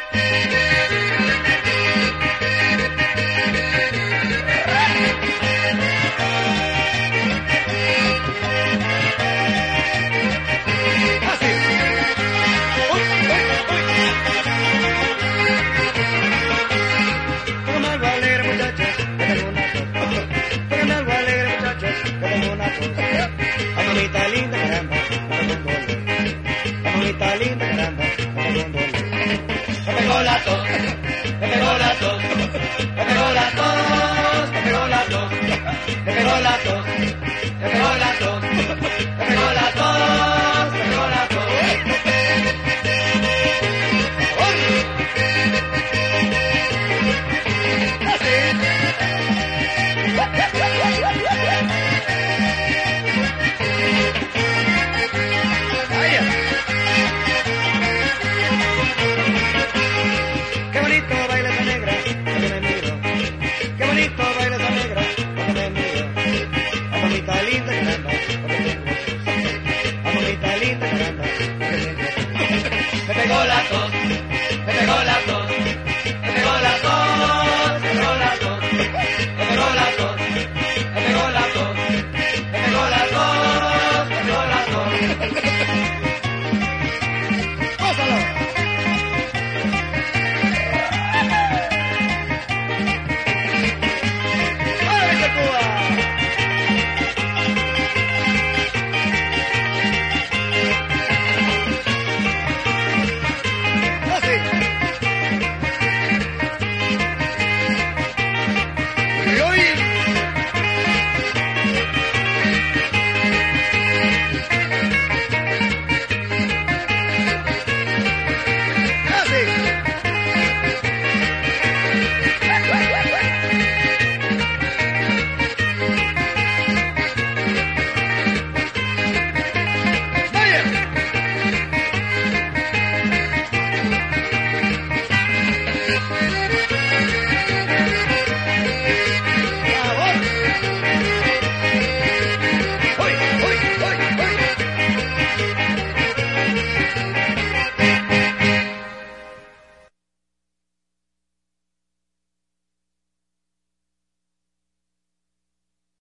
Mamita linda, caramba, mamita linda, caramba, me pegó la tos, me pegó la tos, me pegó la tos, me pegó la tos, me pegó la tos, me pegó la tos, me pegó la tos, me pegó la tos. Qué bonito baila esa negra, porque me miro. Qué bonito baila esa negra, porque me miro. A mamita linda caramba, porque tengo ojos. A mamita linda caramba, porque tengo ojos. Me pegó la tos, me pegó la